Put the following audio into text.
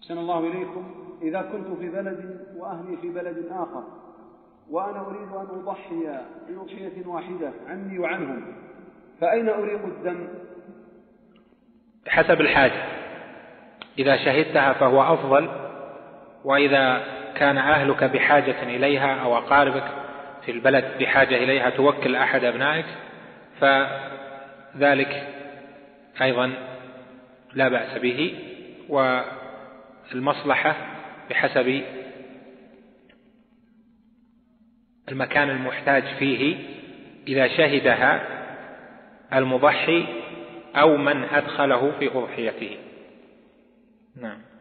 أحسن الله إليكم. إذا كنت في بلد وأهلي في بلد آخر وأنا أريد أن أضحي بأضحية واحدة عني وعنهم، فأين أريق الدم؟ بحسب الحاجة، إذا شهدتها فهو أفضل، وإذا كان أهلك بحاجة إليها أو أقاربك في البلد بحاجة إليها توكل أحد أبنائك فذلك أيضا لا بأس به، والمصلحة بحسب المكان المحتاج فيه إذا شهدها المضحي أو من أدخله في أضحيته. نعم.